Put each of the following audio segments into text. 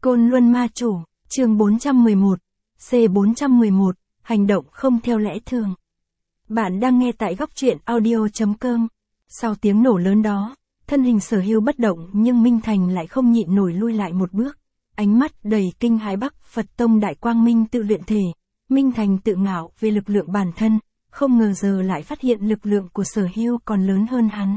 Côn Luân Ma Chủ, chương 411, C411, hành động không theo lẽ thường. Bạn đang nghe tại góc truyện audio.com. Sau tiếng nổ lớn đó, thân hình Sở Hưu bất động nhưng Minh Thành lại không nhịn nổi lui lại một bước. Ánh mắt đầy kinh hãi Bắc Phật Tông Đại Quang Minh tự luyện thể. Minh Thành tự ngạo về lực lượng bản thân, không ngờ giờ lại phát hiện lực lượng của Sở Hưu còn lớn hơn hắn.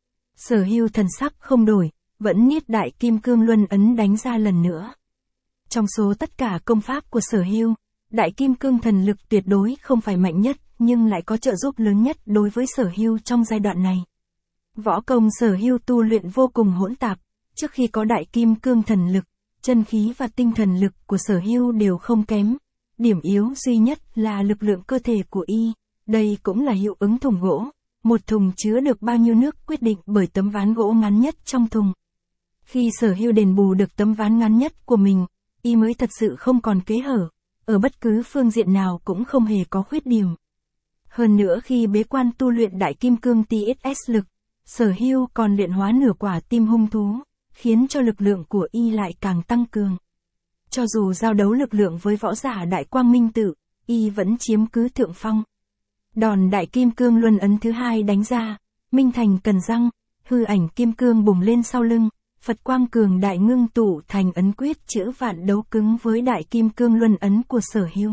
Sở Hưu thần sắc không đổi, vẫn niết Đại Kim Cương Luân ấn đánh ra lần nữa. Trong số tất cả công pháp của Sở Hưu, Đại Kim Cương thần lực tuyệt đối không phải mạnh nhất, nhưng lại có trợ giúp lớn nhất đối với Sở Hưu trong giai đoạn này. Võ công Sở Hưu tu luyện vô cùng hỗn tạp, trước khi có Đại Kim Cương thần lực, chân khí và tinh thần lực của Sở Hưu đều không kém. Điểm yếu duy nhất là lực lượng cơ thể của y, đây cũng là hiệu ứng thùng gỗ. Một thùng chứa được bao nhiêu nước quyết định bởi tấm ván gỗ ngắn nhất trong thùng. Khi Sở Hưu đền bù được tấm ván ngắn nhất của mình, y mới thật sự không còn kẽ hở, ở bất cứ phương diện nào cũng không hề có khuyết điểm. Hơn nữa khi bế quan tu luyện Đại Kim Cương TSS lực, Sở Hưu còn luyện hóa nửa quả tim hung thú, khiến cho lực lượng của y lại càng tăng cường. Cho dù giao đấu lực lượng với võ giả Đại Quang Minh tự, y vẫn chiếm cứ thượng phong. Đòn Đại Kim Cương Luân ấn thứ hai đánh ra, Minh Thành cần răng, hư ảnh kim cương bùng lên sau lưng, Phật quang cường đại ngưng tụ thành ấn quyết chữ vạn đấu cứng với Đại Kim Cương Luân ấn của Sở Hưu.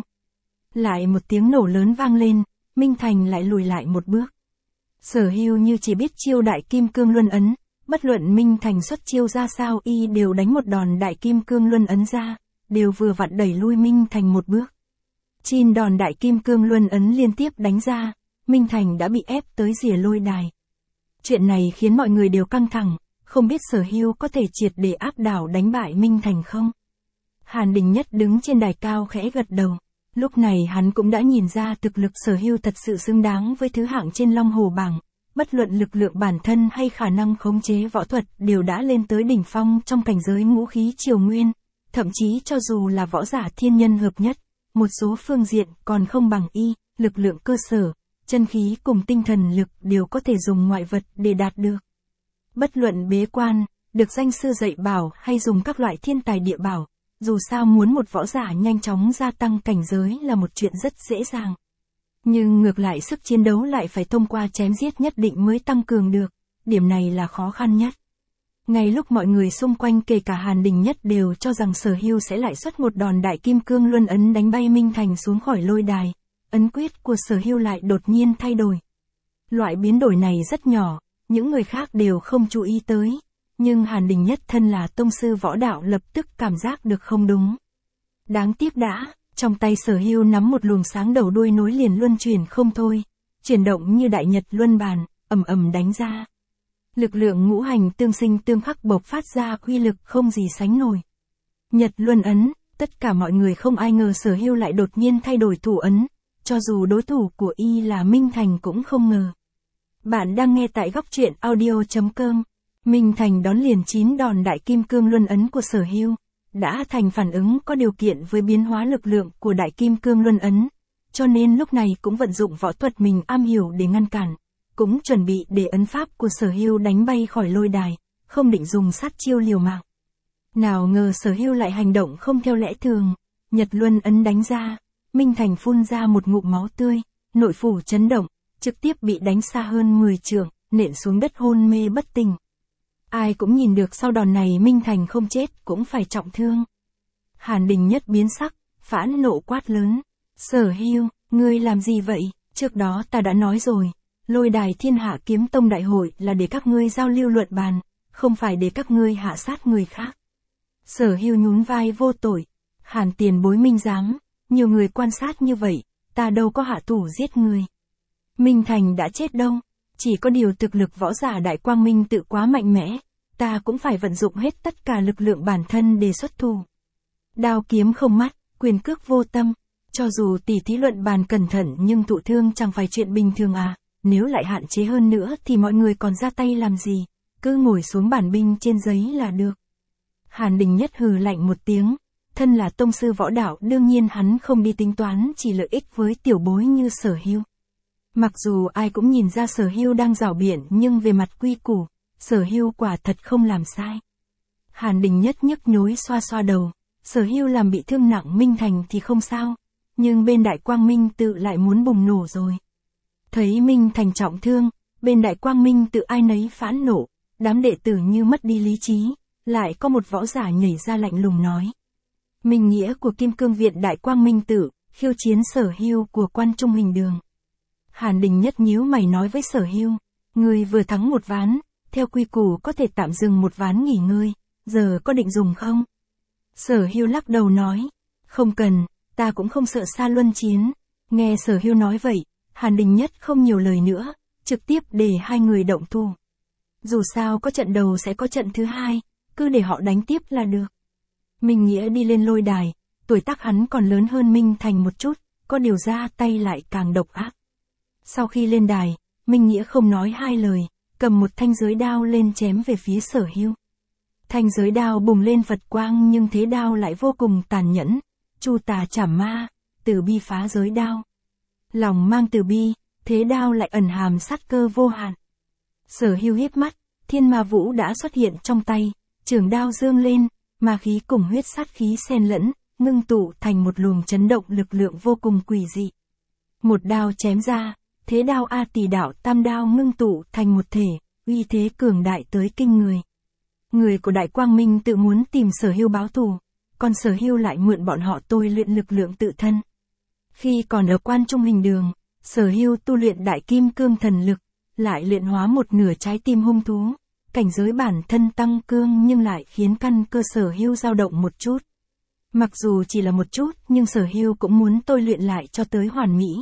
Lại một tiếng nổ lớn vang lên, Minh Thành lại lùi lại một bước. Sở Hưu như chỉ biết chiêu Đại Kim Cương Luân ấn, bất luận Minh Thành xuất chiêu ra sao y đều đánh một đòn Đại Kim Cương Luân ấn ra, đều vừa vặn đẩy lui Minh Thành một bước. Chín đòn Đại Kim Cương Luân ấn liên tiếp đánh ra, Minh Thành đã bị ép tới rìa lôi đài. Chuyện này khiến mọi người đều căng thẳng, không biết Sở Hưu có thể triệt để áp đảo đánh bại Minh Thành không? Hàn Đình Nhất đứng trên đài cao khẽ gật đầu. Lúc này hắn cũng đã nhìn ra thực lực Sở Hưu thật sự xứng đáng với thứ hạng trên Long Hồ bảng, bất luận lực lượng bản thân hay khả năng khống chế võ thuật đều đã lên tới đỉnh phong trong cảnh giới ngũ khí triều nguyên, thậm chí cho dù là võ giả thiên nhân hợp nhất, một số phương diện còn không bằng y, lực lượng cơ sở, chân khí cùng tinh thần lực đều có thể dùng ngoại vật để đạt được. Bất luận bế quan, được danh sư dạy bảo hay dùng các loại thiên tài địa bảo, dù sao muốn một võ giả nhanh chóng gia tăng cảnh giới là một chuyện rất dễ dàng. Nhưng ngược lại sức chiến đấu lại phải thông qua chém giết nhất định mới tăng cường được, điểm này là khó khăn nhất. Ngay lúc mọi người xung quanh kể cả Hàn Đình Nhất đều cho rằng Sở Hưu sẽ lại xuất một đòn Đại Kim Cương Luân ấn đánh bay Minh Thành xuống khỏi lôi đài, ấn quyết của Sở Hưu lại đột nhiên thay đổi. Loại biến đổi này rất nhỏ, những người khác đều không chú ý tới, nhưng Hàn Đình Nhất thân là tông sư võ đạo lập tức cảm giác được không đúng. Đáng tiếc đã, trong tay Sở Hưu nắm một luồng sáng đầu đuôi nối liền luân chuyển không thôi, chuyển động như đại nhật luân bàn, ầm ầm đánh ra. Lực lượng ngũ hành tương sinh tương khắc bộc phát ra uy lực không gì sánh nổi. Nhật luân ấn, tất cả mọi người không ai ngờ Sở Hưu lại đột nhiên thay đổi thủ ấn, cho dù đối thủ của y là Minh Thành cũng không ngờ. Bạn đang nghe tại góc truyện audio.com. Minh Thành đón liền 9 đòn Đại Kim Cương Luân ấn của Sở Hưu, đã thành phản ứng có điều kiện với biến hóa lực lượng của Đại Kim Cương Luân ấn, cho nên lúc này cũng vận dụng võ thuật mình am hiểu để ngăn cản, cũng chuẩn bị để ấn pháp của Sở Hưu đánh bay khỏi lôi đài, không định dùng sát chiêu liều mạng. Nào ngờ Sở Hưu lại hành động không theo lẽ thường, Nhật Luân ấn đánh ra, Minh Thành phun ra một ngụm máu tươi, nội phủ chấn động, trực tiếp bị đánh xa hơn 10 trượng, nện xuống đất hôn mê bất tỉnh. Ai cũng nhìn được sau đòn này Minh Thành không chết cũng phải trọng thương. Hàn Đình Nhất biến sắc, phẫn nộ quát lớn. Sở Hưu, ngươi làm gì vậy? Trước đó ta đã nói rồi, lôi đài Thiên Hạ Kiếm Tông đại hội là để các ngươi giao lưu luận bàn, không phải để các ngươi hạ sát người khác. Sở Hưu nhún vai vô tội. Hàn tiền bối minh giám, nhiều người quan sát như vậy, ta đâu có hạ thủ giết người. Minh Thành đã chết đâu, chỉ có điều thực lực võ giả Đại Quang Minh tự quá mạnh mẽ, ta cũng phải vận dụng hết tất cả lực lượng bản thân để xuất thủ. Đao kiếm không mắt, quyền cước vô tâm, cho dù tỉ thí luận bàn cẩn thận nhưng thụ thương chẳng phải chuyện bình thường à, nếu lại hạn chế hơn nữa thì mọi người còn ra tay làm gì, cứ ngồi xuống bản binh trên giấy là được. Hàn Đình Nhất hừ lạnh một tiếng, thân là tông sư võ đạo đương nhiên hắn không đi tính toán chỉ lợi ích với tiểu bối như Sở Hưu. Mặc dù ai cũng nhìn ra Sở Hưu đang rảo biện nhưng về mặt quy củ, Sở Hưu quả thật không làm sai. Hàn Đình Nhất nhức nhối xoa xoa đầu, Sở Hưu làm bị thương nặng Minh Thành thì không sao, nhưng bên Đại Quang Minh Tự lại muốn bùng nổ rồi. Thấy Minh Thành trọng thương, bên Đại Quang Minh Tự ai nấy phẫn nộ, đám đệ tử như mất đi lý trí, lại có một võ giả nhảy ra lạnh lùng nói. Minh Nghĩa của Kim Cương Viện Đại Quang Minh Tự, khiêu chiến Sở Hưu của Quan Trung Hình Đường. Hàn Đình Nhất nhíu mày nói với Sở Hưu, người vừa thắng một ván, theo quy củ có thể tạm dừng một ván nghỉ ngơi, giờ có định dùng không? Sở Hưu lắc đầu nói, không cần, ta cũng không sợ Sa Luân chiến. Nghe Sở Hưu nói vậy, Hàn Đình Nhất không nhiều lời nữa, trực tiếp để hai người động thủ. Dù sao có trận đầu sẽ có trận thứ hai, cứ để họ đánh tiếp là được. Minh Nghĩa đi lên lôi đài, tuổi tác hắn còn lớn hơn Minh Thành một chút, có điều ra tay lại càng độc ác. Sau khi lên đài, Minh Nghĩa không nói hai lời, cầm một thanh giới đao lên chém về phía Sở Hưu. Thanh giới đao bùng lên Phật quang nhưng thế đao lại vô cùng tàn nhẫn, Chu Tà Trảm Ma, Từ Bi phá giới đao. Lòng mang từ bi, thế đao lại ẩn hàm sát cơ vô hạn. Sở Hưu híp mắt, Thiên Ma Vũ đã xuất hiện trong tay, trường đao dương lên, ma khí cùng huyết sát khí xen lẫn, ngưng tụ thành một luồng chấn động lực lượng vô cùng quỷ dị. Một đao chém ra, thế đao A Tỳ Đạo Tam đao ngưng tụ thành một thể, uy thế cường đại tới kinh người. Người của Đại Quang Minh Tự muốn tìm Sở Hưu báo thù, còn Sở Hưu lại mượn bọn họ tôi luyện lực lượng tự thân. Khi còn ở Quan Trung Hình Đường, Sở Hưu tu luyện Đại Kim Cương Thần Lực, lại luyện hóa một nửa trái tim hung thú, cảnh giới bản thân tăng cương nhưng lại khiến căn cơ Sở Hưu dao động một chút. Mặc dù chỉ là một chút nhưng Sở Hưu cũng muốn tôi luyện lại cho tới hoàn mỹ.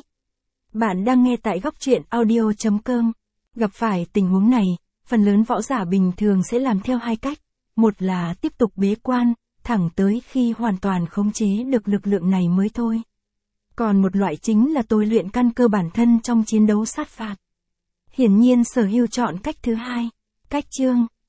Bạn đang nghe tại góc truyện audio.com. Gặp phải tình huống này, phần lớn võ giả bình thường sẽ làm theo hai cách. Một là tiếp tục bế quan, thẳng tới khi hoàn toàn khống chế được lực lượng này mới thôi. Còn một loại chính là tôi luyện căn cơ bản thân trong chiến đấu sát phạt. Hiển nhiên Sở Hưu chọn cách thứ hai. Cách chương,